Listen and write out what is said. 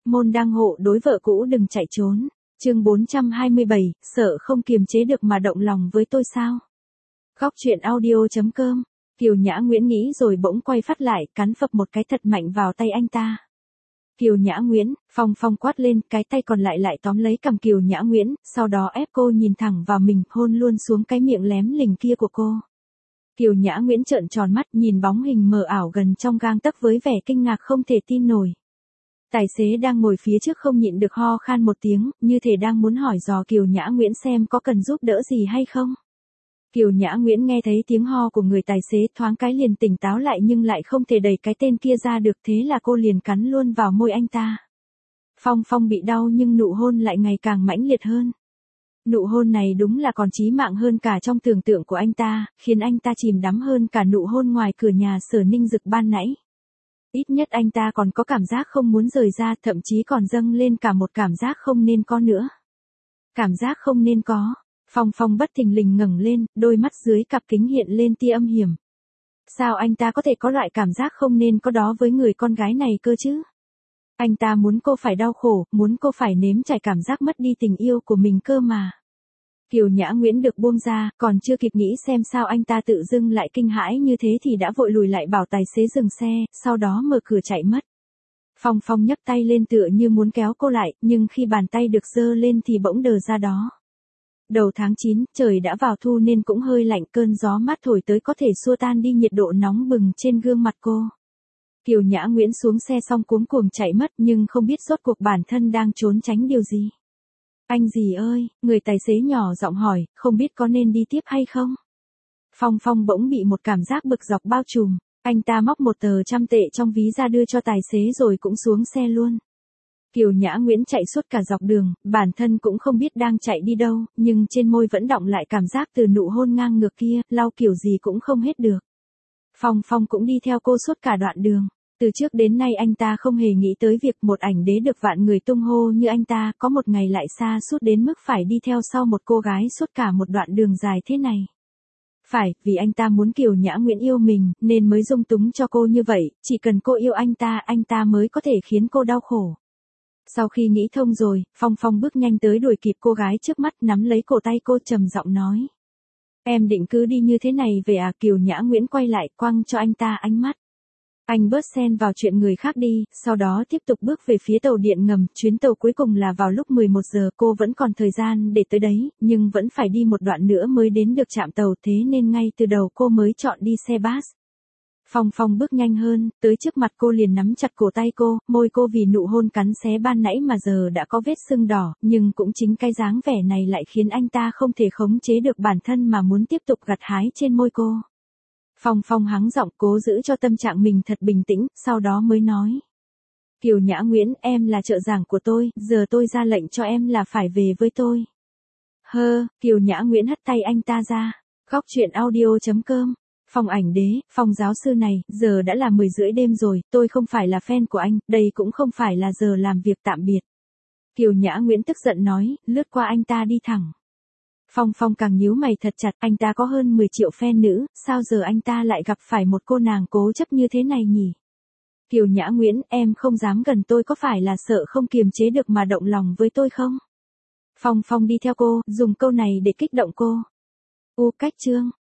môn đăng hộ đối vợ cũ đừng chạy trốn. Chương 427, sợ không kiềm chế được mà động lòng với tôi sao? Góc truyện audio.com. Kiều Nhã Nguyễn nghĩ rồi bỗng quay phát lại, cắn phập một cái thật mạnh vào tay anh ta. Kiều Nhã Nguyễn, Phong quát lên, cái tay còn lại lại tóm lấy cằm Kiều Nhã Nguyễn, sau đó ép cô nhìn thẳng vào mình, hôn luôn xuống cái miệng lém lỉnh kia của cô. Kiều Nhã Nguyễn trợn tròn mắt nhìn bóng hình mờ ảo gần trong gang tấc với vẻ kinh ngạc không thể tin nổi. Tài xế đang ngồi phía trước không nhịn được ho khan một tiếng, như thể đang muốn hỏi dò Kiều Nhã Nguyễn xem có cần giúp đỡ gì hay không. Kiều Nhã Nguyễn nghe thấy tiếng ho của người tài xế thoáng cái liền tỉnh táo lại nhưng lại không thể đẩy cái tên kia ra được, thế là cô liền cắn luôn vào môi anh ta. Phong bị đau nhưng nụ hôn lại ngày càng mãnh liệt hơn. Nụ hôn này đúng là còn chí mạng hơn cả trong tưởng tượng của anh ta, khiến anh ta chìm đắm hơn cả nụ hôn ngoài cửa nhà Sở Ninh Dực ban nãy. Ít nhất anh ta còn có cảm giác không muốn rời ra, thậm chí còn dâng lên cả một cảm giác không nên có nữa. Cảm giác không nên có. Phong bất thình lình ngẩng lên, đôi mắt dưới cặp kính hiện lên tia âm hiểm. Sao anh ta có thể có loại cảm giác không nên có đó với người con gái này cơ chứ? Anh ta muốn cô phải đau khổ, muốn cô phải nếm trải cảm giác mất đi tình yêu của mình cơ mà. Kiều Nhã Nguyễn được buông ra, còn chưa kịp nghĩ xem sao anh ta tự dưng lại kinh hãi như thế thì đã vội lùi lại bảo tài xế dừng xe, sau đó mở cửa chạy mất. Phong nhấc tay lên tựa như muốn kéo cô lại, nhưng khi bàn tay được giơ lên thì bỗng đờ ra đó. Đầu tháng 9, trời đã vào thu nên cũng hơi lạnh, cơn gió mát thổi tới có thể xua tan đi nhiệt độ nóng bừng trên gương mặt cô. Kiều Nhã Nguyễn xuống xe xong cuống cuồng chạy mất nhưng không biết rốt cuộc bản thân đang trốn tránh điều gì. Anh gì ơi, người tài xế nhỏ giọng hỏi, không biết có nên đi tiếp hay không? Phong bỗng bị một cảm giác bực dọc bao trùm, anh ta móc một tờ 100 tệ trong ví ra đưa cho tài xế rồi cũng xuống xe luôn. Kiều Nhã Nguyễn chạy suốt cả dọc đường, bản thân cũng không biết đang chạy đi đâu, nhưng trên môi vẫn đọng lại cảm giác từ nụ hôn ngang ngược kia, lau kiểu gì cũng không hết được. Phong cũng đi theo cô suốt cả đoạn đường. Từ trước đến nay anh ta không hề nghĩ tới việc một ảnh đế được vạn người tung hô như anh ta có một ngày lại xa suốt đến mức phải đi theo sau một cô gái suốt cả một đoạn đường dài thế này. Phải, vì anh ta muốn Kiều Nhã Nguyễn yêu mình, nên mới dung túng cho cô như vậy, chỉ cần cô yêu anh ta mới có thể khiến cô đau khổ. Sau khi nghĩ thông rồi, Phong bước nhanh tới đuổi kịp cô gái trước mắt nắm lấy cổ tay cô trầm giọng nói. Em định cứ đi như thế này về à? Kiều Nhã Nguyễn quay lại quăng cho anh ta ánh mắt. Anh bớt xen vào chuyện người khác đi, sau đó tiếp tục bước về phía tàu điện ngầm, chuyến tàu cuối cùng là vào lúc 11 giờ, cô vẫn còn thời gian để tới đấy, nhưng vẫn phải đi một đoạn nữa mới đến được trạm tàu, thế nên ngay từ đầu cô mới chọn đi xe bus. Phong bước nhanh hơn, tới trước mặt cô liền nắm chặt cổ tay cô, môi cô vì nụ hôn cắn xé ban nãy mà giờ đã có vết sưng đỏ, nhưng cũng chính cái dáng vẻ này lại khiến anh ta không thể khống chế được bản thân mà muốn tiếp tục gặt hái trên môi cô. Phong hắng giọng cố giữ cho tâm trạng mình thật bình tĩnh, sau đó mới nói. Kiều Nhã Nguyễn, em là trợ giảng của tôi, giờ tôi ra lệnh cho em là phải về với tôi. Kiều Nhã Nguyễn hất tay anh ta ra. Góc truyện audio.com. Phong ảnh đế, Phong giáo sư này, giờ đã là 10 rưỡi đêm rồi, tôi không phải là fan của anh, đây cũng không phải là giờ làm việc tạm biệt. Kiều Nhã Nguyễn tức giận nói, lướt qua anh ta đi thẳng. Phong càng nhíu mày thật chặt, anh ta có hơn 10 triệu fan nữ, sao giờ anh ta lại gặp phải một cô nàng cố chấp như thế này nhỉ? Kiều Nhã Nguyễn, em không dám gần tôi có phải là sợ không kiềm chế được mà động lòng với tôi không? Phong đi theo cô, dùng câu này để kích động cô. Cách chương.